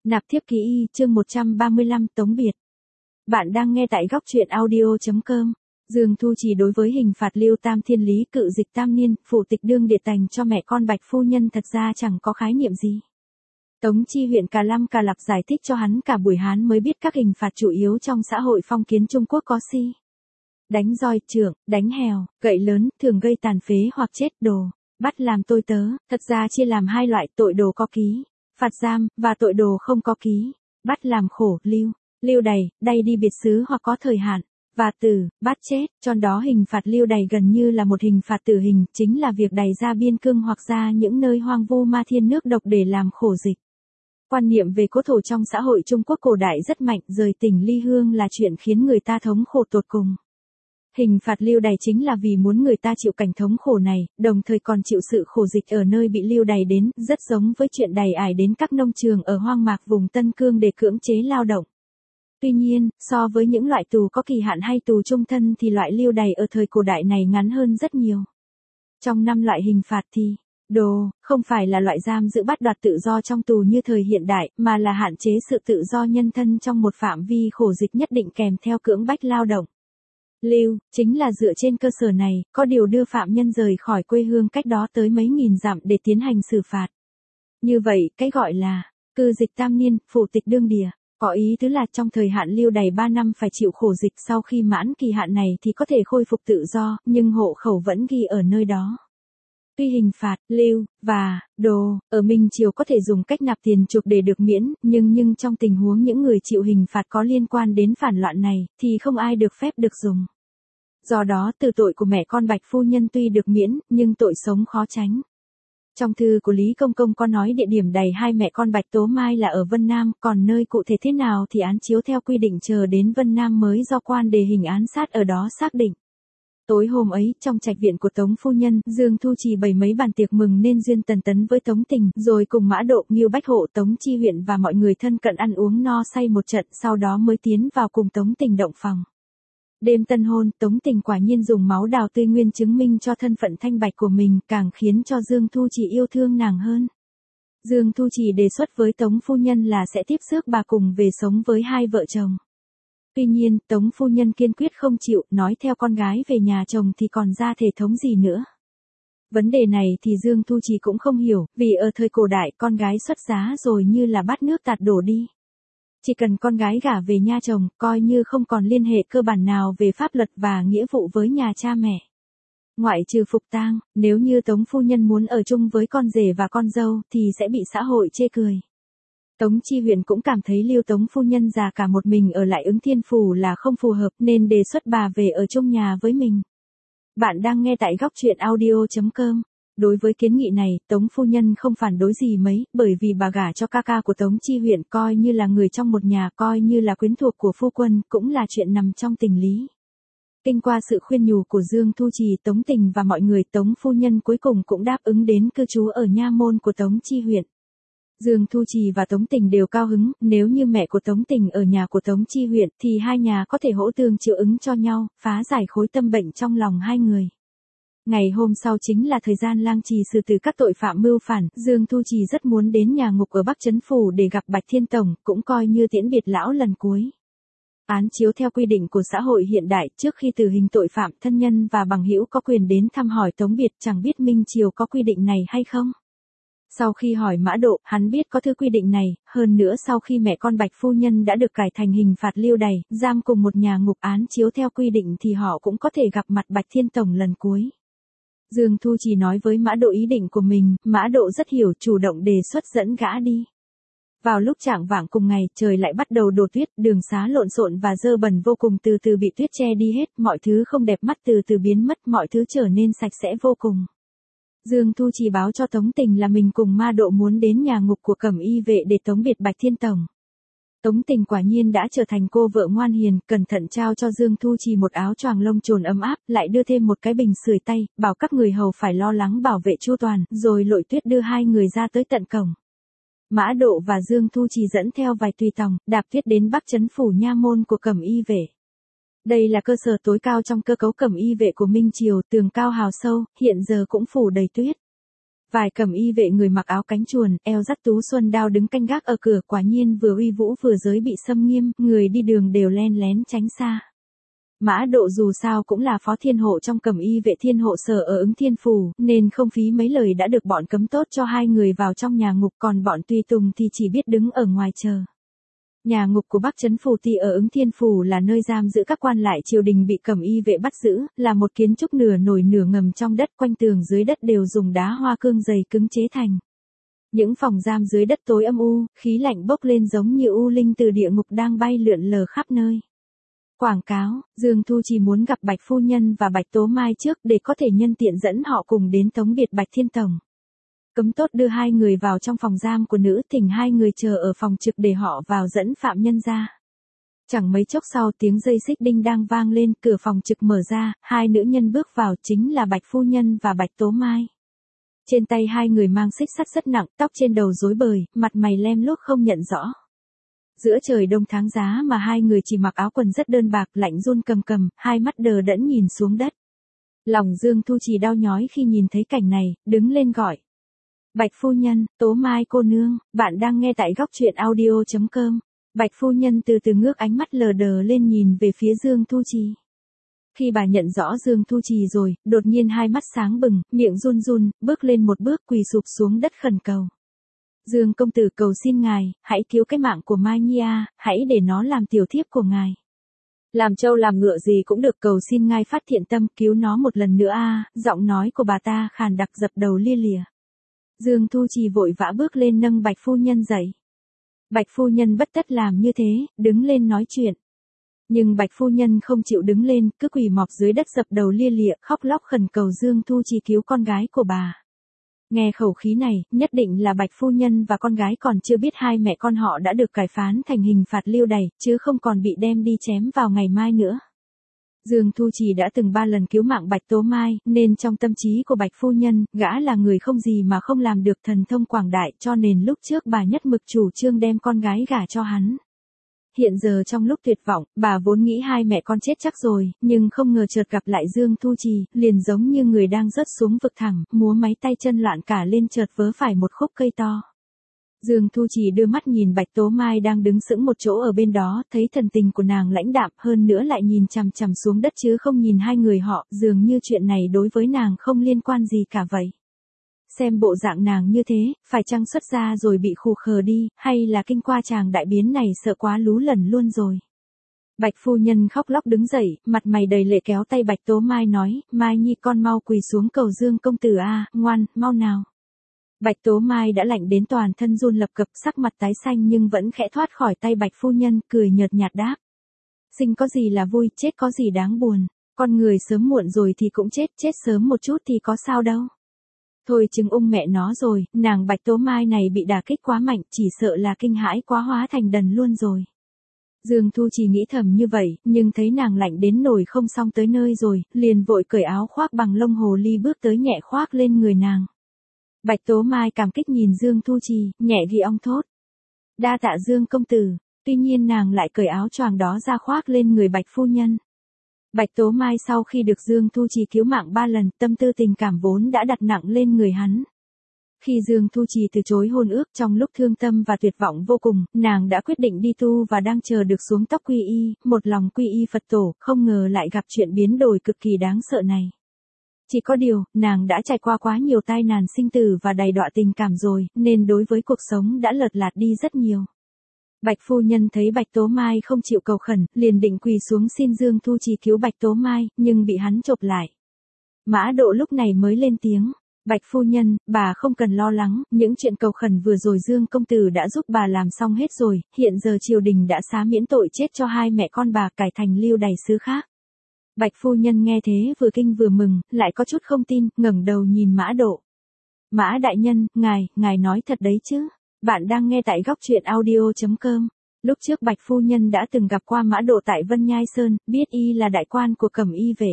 Nạp thiếp ký y chương 135 Tống Biệt. Bạn đang nghe tại góc truyện audio.com. Dương Thu Trì đối với hình phạt Lưu Tam Thiên Lý cự dịch tam niên, phụ tịch đương địa tành cho mẹ con Bạch phu nhân thật ra chẳng có khái niệm gì. Tống Chi huyện Cà Lâm Cà Lạp giải thích cho hắn cả buổi hắn mới biết các hình phạt chủ yếu trong xã hội phong kiến Trung Quốc có si. Đánh roi trưởng, đánh hèo, gậy lớn, thường gây tàn phế hoặc chết đồ, bắt làm tôi tớ, thật ra chia làm hai loại tội đồ có ký, phạt giam, và tội đồ không có ký, bắt làm khổ, lưu đày đi biệt xứ hoặc có thời hạn, và tử, bắt chết, trong đó hình phạt lưu đày gần như là một hình phạt tử hình, chính là việc đày ra biên cương hoặc ra những nơi hoang vu ma thiên nước độc để làm khổ dịch. Quan niệm về cố thổ trong xã hội Trung Quốc cổ đại rất mạnh, rời tỉnh ly hương là chuyện khiến người ta thống khổ tột cùng. Hình phạt lưu đày chính là vì muốn người ta chịu cảnh thống khổ này, đồng thời còn chịu sự khổ dịch ở nơi bị lưu đày đến, rất giống với chuyện đày ải đến các nông trường ở hoang mạc vùng Tân Cương để cưỡng chế lao động. Tuy nhiên, so với những loại tù có kỳ hạn hay tù chung thân thì loại lưu đày ở thời cổ đại này ngắn hơn rất nhiều. Trong 5 loại hình phạt thì, đồ, không phải là loại giam giữ bắt đoạt tự do trong tù như thời hiện đại, mà là hạn chế sự tự do nhân thân trong một phạm vi khổ dịch nhất định kèm theo cưỡng bách lao động. Lưu, chính là dựa trên cơ sở này, có điều đưa phạm nhân rời khỏi quê hương cách đó tới mấy nghìn dặm để tiến hành xử phạt. Như vậy, cái gọi là cư dịch tam niên, phụ tịch đương địa, có ý tứ là trong thời hạn lưu đày 3 năm phải chịu khổ dịch, sau khi mãn kỳ hạn này thì có thể khôi phục tự do, nhưng hộ khẩu vẫn ghi ở nơi đó. Tuy hình phạt, lưu, và, đồ, ở Minh Triều có thể dùng cách nạp tiền chuộc để được miễn, nhưng trong tình huống những người chịu hình phạt có liên quan đến phản loạn này, thì không ai được phép được dùng. Do đó từ tội của mẹ con Bạch phu nhân tuy được miễn, nhưng tội sống khó tránh. Trong thư của Lý Công Công có nói địa điểm đày hai mẹ con Bạch Tố Mai là ở Vân Nam, còn nơi cụ thể thế nào thì án chiếu theo quy định chờ đến Vân Nam mới do quan đề hình án sát ở đó xác định. Tối hôm ấy, trong trạch viện của Tống phu nhân, Dương Thu Trì bày mấy bàn tiệc mừng nên duyên tần tấn với Tống Tình, rồi cùng Mã Độ, Ngưu Bách Hộ, Tống Chi huyện và mọi người thân cận ăn uống no say một trận, sau đó mới tiến vào cùng Tống Tình động phòng. Đêm tân hôn, Tống Tình quả nhiên dùng máu đào tươi nguyên chứng minh cho thân phận thanh bạch của mình, càng khiến cho Dương Thu Trì yêu thương nàng hơn. Dương Thu Trì đề xuất với Tống phu nhân là sẽ tiếp xước bà cùng về sống với hai vợ chồng. Tuy nhiên, Tống phu nhân kiên quyết không chịu, nói theo con gái về nhà chồng thì còn ra thể thống gì nữa. Vấn đề này thì Dương Thu Trì cũng không hiểu, vì ở thời cổ đại con gái xuất giá rồi như là bát nước tạt đổ đi. Chỉ cần con gái gả về nhà chồng, coi như không còn liên hệ cơ bản nào về pháp luật và nghĩa vụ với nhà cha mẹ. Ngoại trừ phục tang, nếu như Tống phu nhân muốn ở chung với con rể và con dâu thì sẽ bị xã hội chê cười. Tống Chi huyện cũng cảm thấy Lưu Tống phu nhân già cả một mình ở lại Ứng Thiên Phủ là không phù hợp nên đề xuất bà về ở chung nhà với mình. Bạn đang nghe tại góc truyện audio.com. Đối với kiến nghị này, Tống phu nhân không phản đối gì mấy, bởi vì bà gả cho ca ca của Tống Chi huyện coi như là người trong một nhà, coi như là quyến thuộc của phu quân, cũng là chuyện nằm trong tình lý. Kinh qua sự khuyên nhủ của Dương Thu Trì, Tống Tình và mọi người, Tống phu nhân cuối cùng cũng đáp ứng đến cư trú ở nha môn của Tống Chi huyện. Dương Thu Trì và Tống Tình đều cao hứng, nếu như mẹ của Tống Tình ở nhà của Tống Chi huyện thì hai nhà có thể hỗ tương chịu ứng cho nhau, phá giải khối tâm bệnh trong lòng hai người. Ngày hôm sau chính là thời gian lang trì xử tử các tội phạm mưu phản, Dương Thu Trì rất muốn đến nhà ngục ở Bắc Trấn Phủ để gặp Bạch Thiên Tổng, cũng coi như tiễn biệt lão lần cuối. Án chiếu theo quy định của xã hội hiện đại, trước khi tử hình tội phạm, thân nhân và bằng hữu có quyền đến thăm hỏi tống biệt, chẳng biết Minh Triều có quy định này hay không. Sau khi hỏi Mã Độ, hắn biết có thứ quy định này, hơn nữa sau khi mẹ con Bạch phu nhân đã được cải thành hình phạt lưu đày, giam cùng một nhà ngục, án chiếu theo quy định thì họ cũng có thể gặp mặt Bạch Thiên Tổng lần cuối. Dương Thu Trì nói với Mã Độ ý định của mình, Mã Độ rất hiểu, chủ động đề xuất dẫn gã đi. Vào lúc chạng vạng cùng ngày, trời lại bắt đầu đổ tuyết, đường xá lộn xộn và dơ bẩn vô cùng, từ từ bị tuyết che đi hết, mọi thứ không đẹp mắt từ từ biến mất, mọi thứ trở nên sạch sẽ vô cùng. Dương Thu Trì báo cho Tống Tình là mình cùng Ma Độ muốn đến nhà ngục của Cẩm Y vệ để tống biệt Bạch Thiên Tổng. Tống Tình quả nhiên đã trở thành cô vợ ngoan hiền, cẩn thận trao cho Dương Thu Trì một áo choàng lông trồn ấm áp, lại đưa thêm một cái bình sưởi tay, bảo các người hầu phải lo lắng bảo vệ chu toàn, rồi lội tuyết đưa hai người ra tới tận cổng. Mã Độ và Dương Thu Trì dẫn theo vài tùy tòng, đạp tuyết đến Bắc Trấn Phủ nha môn của Cẩm Y vệ. Đây là cơ sở tối cao trong cơ cấu Cẩm Y vệ của Minh Triều, tường cao hào sâu, hiện giờ cũng phủ đầy tuyết. Vài cẩm y vệ người mặc áo cánh chuồn, eo dắt tú xuân đao đứng canh gác ở cửa, quả nhiên vừa uy vũ vừa giới bị xâm nghiêm, người đi đường đều len lén tránh xa. Mã Độ dù sao cũng là phó thiên hộ trong cẩm y vệ thiên hộ sở ở Ứng Thiên Phủ, nên không phí mấy lời đã được bọn cấm tốt cho hai người vào trong nhà ngục, còn bọn tùy tùng thì chỉ biết đứng ở ngoài chờ. Nhà ngục của Bắc Trấn Phủ Ti ở Ứng Thiên Phủ là nơi giam giữ các quan lại triều đình bị cẩm y vệ bắt giữ, là một kiến trúc nửa nổi nửa ngầm trong đất, quanh tường dưới đất đều dùng đá hoa cương dày cứng chế thành. Những phòng giam dưới đất tối âm u, khí lạnh bốc lên giống như u linh từ địa ngục đang bay lượn lờ khắp nơi. Quảng cáo, Dương Thu Trì muốn gặp Bạch Phu Nhân và Bạch Tố Mai trước để có thể nhân tiện dẫn họ cùng đến tống biệt Bạch Thiên Tổng. Cấm tốt đưa hai người vào trong phòng giam của nữ, thỉnh hai người chờ ở phòng trực để họ vào dẫn phạm nhân ra. Chẳng mấy chốc sau tiếng dây xích đinh đang vang lên, cửa phòng trực mở ra, hai nữ nhân bước vào, chính là Bạch Phu Nhân và Bạch Tố Mai. Trên tay hai người mang xích sắt rất nặng, tóc trên đầu rối bời, mặt mày lem luốc không nhận rõ. Giữa trời đông tháng giá mà hai người chỉ mặc áo quần rất đơn bạc, lạnh run cầm cầm, hai mắt đờ đẫn nhìn xuống đất. Lòng Dương Thu Trì đau nhói khi nhìn thấy cảnh này, đứng lên gọi. Bạch Phu Nhân, Tố Mai cô nương, bạn đang nghe tại góc truyện audio.com. Bạch Phu Nhân từ từ ngước ánh mắt lờ đờ lên nhìn về phía Dương Thu Trì. Khi bà nhận rõ Dương Thu Trì rồi, đột nhiên hai mắt sáng bừng, miệng run run, bước lên một bước quỳ sụp xuống đất khẩn cầu. Dương công tử cầu xin ngài, hãy cứu cái mạng của Mai Nhi a, hãy để nó làm tiểu thiếp của ngài. Làm trâu làm ngựa gì cũng được, cầu xin ngài phát thiện tâm cứu nó một lần nữa a. Giọng nói của bà ta khàn đặc dập đầu lia lịa. Dương Thu Trì vội vã bước lên nâng Bạch Phu Nhân dậy. Bạch Phu Nhân bất tất làm như thế, đứng lên nói chuyện. Nhưng Bạch Phu Nhân không chịu đứng lên, cứ quỳ mọp dưới đất dập đầu lia lịa, khóc lóc khẩn cầu Dương Thu Trì cứu con gái của bà. Nghe khẩu khí này, nhất định là Bạch Phu Nhân và con gái còn chưa biết hai mẹ con họ đã được cải phán thành hình phạt lưu đày, chứ không còn bị đem đi chém vào ngày mai nữa. Dương Thu Trì đã từng 3 lần cứu mạng Bạch Tố Mai, nên trong tâm trí của Bạch Phu Nhân, gã là người không gì mà không làm được, thần thông quảng đại, cho nên lúc trước bà nhất mực chủ trương đem con gái gả cho hắn. Hiện giờ trong lúc tuyệt vọng, bà vốn nghĩ hai mẹ con chết chắc rồi, nhưng không ngờ chợt gặp lại Dương Thu Trì, liền giống như người đang rớt xuống vực thẳm, múa máy tay chân loạn cả lên, chợt vớ phải một khúc cây to. Dương Thu Trì đưa mắt nhìn Bạch Tố Mai đang đứng sững một chỗ ở bên đó, thấy thần tình của nàng lãnh đạm, hơn nữa lại nhìn chằm chằm xuống đất chứ không nhìn hai người họ, dường như chuyện này đối với nàng không liên quan gì cả vậy. Xem bộ dạng nàng như thế, phải chăng xuất gia rồi bị khù khờ đi, hay là kinh qua chàng đại biến này sợ quá lú lẫn luôn rồi. Bạch Phu Nhân khóc lóc đứng dậy, mặt mày đầy lệ kéo tay Bạch Tố Mai nói, Mai Nhi con mau quỳ xuống cầu Dương công tử a, ngoan, mau nào. Bạch Tố Mai đã lạnh đến toàn thân run lập cập, sắc mặt tái xanh nhưng vẫn khẽ thoát khỏi tay Bạch Phu Nhân, cười nhợt nhạt đáp. Sinh có gì là vui, chết có gì đáng buồn, con người sớm muộn rồi thì cũng chết, chết sớm một chút thì có sao đâu. Thôi chứng mẹ nó rồi, nàng Bạch Tố Mai này bị đả kích quá mạnh, chỉ sợ là kinh hãi quá hóa thành đần luôn rồi. Dương Thu Trì nghĩ thầm như vậy, nhưng thấy nàng lạnh đến nổi không xong tới nơi rồi, liền vội cởi áo khoác bằng lông hồ ly bước tới nhẹ khoác lên người nàng. Bạch Tố Mai cảm kích nhìn Dương Thu Trì, nhẹ ghi ong thốt. Đa tạ Dương công tử, tuy nhiên nàng lại cởi áo choàng đó ra khoác lên người Bạch Phu Nhân. Bạch Tố Mai sau khi được Dương Thu Trì cứu mạng 3 lần, tâm tư tình cảm vốn đã đặt nặng lên người hắn. Khi Dương Thu Trì từ chối hôn ước trong lúc thương tâm và tuyệt vọng vô cùng, nàng đã quyết định đi tu và đang chờ được xuống tóc quy y, một lòng quy y Phật tổ, không ngờ lại gặp chuyện biến đổi cực kỳ đáng sợ này. Chỉ có điều, nàng đã trải qua quá nhiều tai nạn sinh tử và đầy đọa tình cảm rồi, nên đối với cuộc sống đã lợt lạt đi rất nhiều. Bạch Phu Nhân thấy Bạch Tố Mai không chịu cầu khẩn, liền định quỳ xuống xin Dương Thu Trì cứu Bạch Tố Mai, nhưng bị hắn chộp lại. Mã Độ lúc này mới lên tiếng. Bạch Phu Nhân, bà không cần lo lắng, những chuyện cầu khẩn vừa rồi Dương công tử đã giúp bà làm xong hết rồi, hiện giờ triều đình đã xá miễn tội chết cho hai mẹ con bà, cải thành lưu đày xứ khác. Bạch Phu Nhân nghe thế vừa kinh vừa mừng, lại có chút không tin, ngẩng đầu nhìn Mã Độ. Mã đại nhân, ngài nói thật đấy chứ? Bạn đang nghe tại góc truyện audio.com. Lúc trước Bạch Phu Nhân đã từng gặp qua Mã Độ tại Vân Nhai Sơn, biết y là đại quan của cẩm y vệ.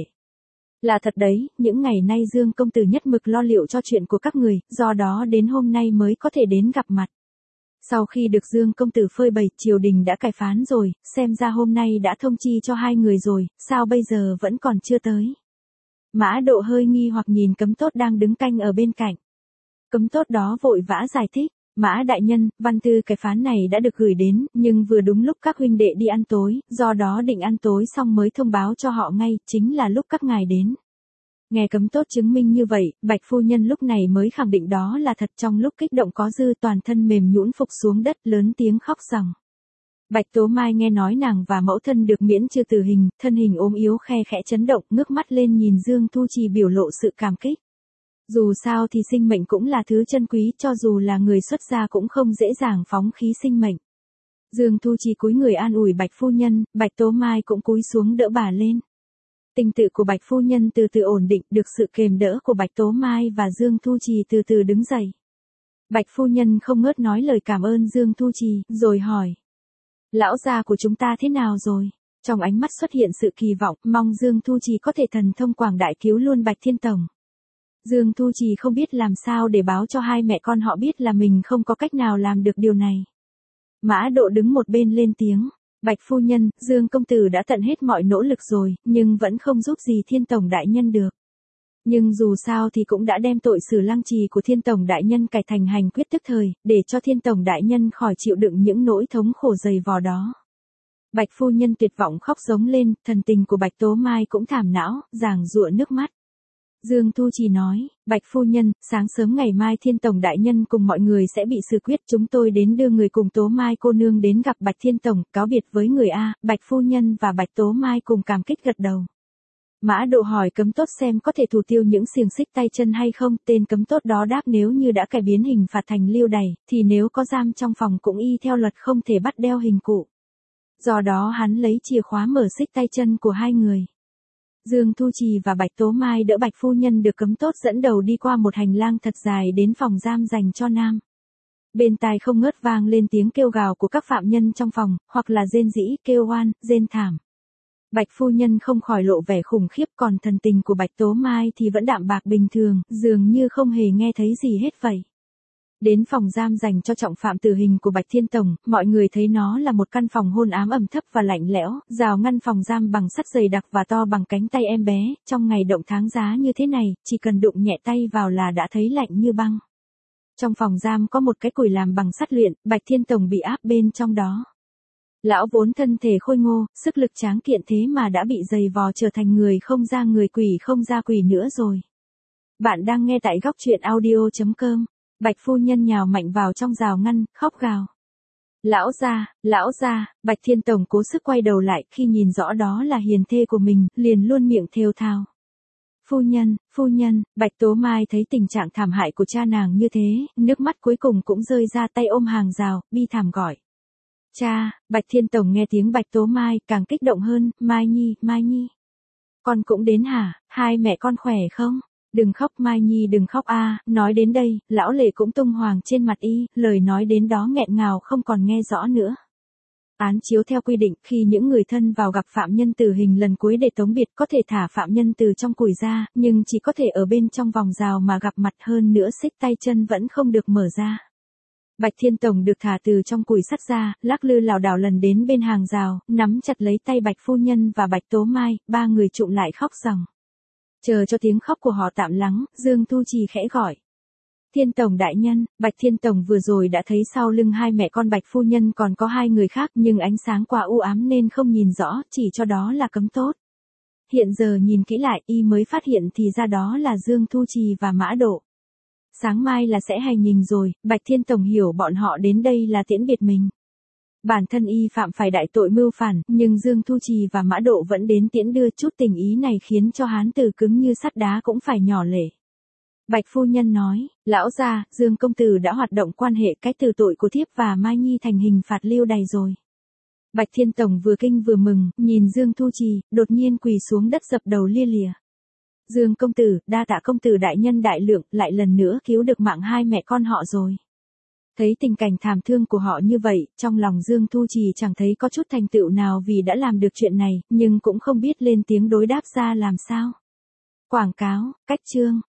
Là thật đấy, những ngày nay Dương công tử nhất mực lo liệu cho chuyện của các người, do đó đến hôm nay mới có thể đến gặp mặt. Sau khi được Dương công tử phơi bày, triều đình đã cải phán rồi, xem ra hôm nay đã thông chi cho hai người rồi, sao bây giờ vẫn còn chưa tới? Mã Độ hơi nghi hoặc nhìn Cấm Tốt đang đứng canh ở bên cạnh. Cấm tốt đó vội vã giải thích. Mã đại nhân, văn thư cái phán này đã được gửi đến, nhưng vừa đúng lúc các huynh đệ đi ăn tối, do đó định ăn tối xong mới thông báo cho họ ngay, chính là lúc các ngài đến. Nghe cấm tốt chứng minh như vậy, Bạch phu nhân lúc này mới khẳng định đó là thật. Trong lúc kích động có dư, toàn thân mềm nhũn phục xuống đất, lớn tiếng khóc ròng. Bạch Tố Mai nghe nói nàng và mẫu thân được miễn trừ tử hình, thân hình ốm yếu khe khẽ chấn động, ngước mắt lên nhìn Dương Thu Trì biểu lộ sự cảm kích. Dù sao thì sinh mệnh cũng là thứ chân quý, cho dù là người xuất gia cũng không dễ dàng phóng khí sinh mệnh. Dương Thu Trì cúi người an ủi Bạch phu nhân, Bạch Tố Mai cũng cúi xuống đỡ bà lên. Tình tự của Bạch phu nhân từ từ ổn định, được sự kềm đỡ của Bạch Tố Mai và Dương Thu Trì từ từ đứng dậy. Bạch phu nhân không ngớt nói lời cảm ơn Dương Thu Trì, rồi hỏi. Lão gia của chúng ta thế nào rồi? Trong ánh mắt xuất hiện sự kỳ vọng, mong Dương Thu Trì có thể thần thông quảng đại cứu luôn Bạch Thiên Tổng. Dương Thu Trì không biết làm sao để báo cho hai mẹ con họ biết là mình không có cách nào làm được điều này. Mã Độ đứng một bên lên tiếng. Bạch phu nhân, Dương công tử đã tận hết mọi nỗ lực rồi, nhưng vẫn không giúp gì Thiên Tổng đại nhân được. Nhưng dù sao thì cũng đã đem tội xử lăng trì của Thiên Tổng đại nhân cải thành hành quyết tức thời, để cho Thiên Tổng đại nhân khỏi chịu đựng những nỗi thống khổ dày vò đó. Bạch phu nhân tuyệt vọng khóc giống lên, thần tình của Bạch Tố Mai cũng thảm não, giằng giụa nước mắt. Dương Thu Trì nói, Bạch phu nhân, sáng sớm ngày mai Thiên Tổng đại nhân cùng mọi người sẽ bị xử quyết, chúng tôi đến đưa người cùng Tố Mai cô nương đến gặp Bạch Thiên Tổng, cáo biệt với người A. Bạch phu nhân và Bạch Tố Mai cùng cảm kích gật đầu. Mã Độ hỏi cấm tốt xem có thể thủ tiêu những xiềng xích tay chân hay không, tên cấm tốt đó đáp nếu như đã cải biến hình phạt thành lưu đày, thì nếu có giam trong phòng cũng y theo luật không thể bắt đeo hình cụ. Do đó hắn lấy chìa khóa mở xích tay chân của hai người. Dương Thu Trì và Bạch Tố Mai đỡ Bạch phu nhân được cấm tốt dẫn đầu đi qua một hành lang thật dài đến phòng giam dành cho nam. Bên tai không ngớt vang lên tiếng kêu gào của các phạm nhân trong phòng, hoặc là rên rỉ, kêu oan, rên thảm. Bạch phu nhân không khỏi lộ vẻ khủng khiếp, còn thần tình của Bạch Tố Mai thì vẫn đạm bạc bình thường, dường như không hề nghe thấy gì hết vậy. Đến phòng giam dành cho trọng phạm tử hình của Bạch Thiên Tổng, mọi người thấy nó là một căn phòng hôn ám ẩm thấp và lạnh lẽo, rào ngăn phòng giam bằng sắt dày đặc và to bằng cánh tay em bé, trong ngày động tháng giá như thế này, chỉ cần đụng nhẹ tay vào là đã thấy lạnh như băng. Trong phòng giam có một cái củi làm bằng sắt luyện, Bạch Thiên Tổng bị áp bên trong đó. Lão vốn thân thể khôi ngô, sức lực tráng kiện thế mà đã bị dày vò trở thành người không ra người quỷ không ra quỷ nữa rồi. Bạn đang nghe tại góc truyện audio.com. Bạch phu nhân nhào mạnh vào trong rào ngăn, khóc gào. Lão gia, Bạch Thiên Tổng cố sức quay đầu lại, khi nhìn rõ đó là hiền thê của mình, liền luôn miệng thều thào. Phu nhân, Bạch Tố Mai thấy tình trạng thảm hại của cha nàng như thế, nước mắt cuối cùng cũng rơi ra, tay ôm hàng rào, bi thảm gọi. Cha. Bạch Thiên Tổng nghe tiếng Bạch Tố Mai, càng kích động hơn, Mai Nhi. Con cũng đến hả, hai mẹ con khỏe không? Đừng khóc Mai Nhi, đừng khóc a. Nói đến đây, lão lệ cũng tung hoàng trên mặt y, lời nói đến đó nghẹn ngào không còn nghe rõ nữa. Án chiếu theo quy định, khi những người thân vào gặp phạm nhân tử hình lần cuối để tống biệt có thể thả phạm nhân từ trong củi ra, nhưng chỉ có thể ở bên trong vòng rào mà gặp mặt, hơn nữa xích tay chân vẫn không được mở ra. Bạch Thiên Tổng được thả từ trong củi sắt ra, lắc lư lảo đảo lần đến bên hàng rào, nắm chặt lấy tay Bạch phu nhân và Bạch Tố Mai, ba người trụm lại khóc ròng. Chờ cho tiếng khóc của họ tạm lắng, Dương Thu Trì khẽ gọi. Thiên Tổng đại nhân. Bạch Thiên Tổng vừa rồi đã thấy sau lưng hai mẹ con Bạch phu nhân còn có hai người khác, nhưng ánh sáng quá u ám nên không nhìn rõ, chỉ cho đó là cấm tốt. Hiện giờ nhìn kỹ lại, y mới phát hiện thì ra đó là Dương Thu Trì và Mã Độ. Sáng mai là sẽ hành hình rồi, Bạch Thiên Tổng hiểu bọn họ đến đây là tiễn biệt mình. Bản thân y phạm phải đại tội mưu phản, nhưng Dương Thu Trì và Mã Độ vẫn đến tiễn đưa, chút tình ý này khiến cho hán tử cứng như sắt đá cũng phải nhỏ lệ. Bạch phu nhân nói, lão gia, Dương công tử đã hoạt động quan hệ cái từ tội của thiếp và Mai Nhi thành hình phạt lưu đày rồi. Bạch Thiên Tổng vừa kinh vừa mừng, nhìn Dương Thu Trì, đột nhiên quỳ xuống đất dập đầu lia lịa. Dương công tử, đa tạ công tử đại nhân đại lượng, lại lần nữa cứu được mạng hai mẹ con họ rồi. Thấy tình cảnh thảm thương của họ như vậy, trong lòng Dương Thu Trì chẳng thấy có chút thành tựu nào vì đã làm được chuyện này, nhưng cũng không biết lên tiếng đối đáp ra làm sao. Quảng cáo, cách chương.